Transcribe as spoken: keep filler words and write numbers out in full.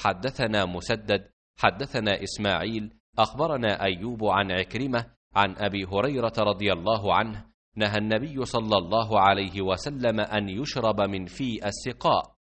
حدثنا مسدد حدثنا إسماعيل أخبرنا أيوب عن عكرمة عن أبي هريرة رضي الله عنه نهى النبي صلى الله عليه وسلم أن يشرب من في السقاء،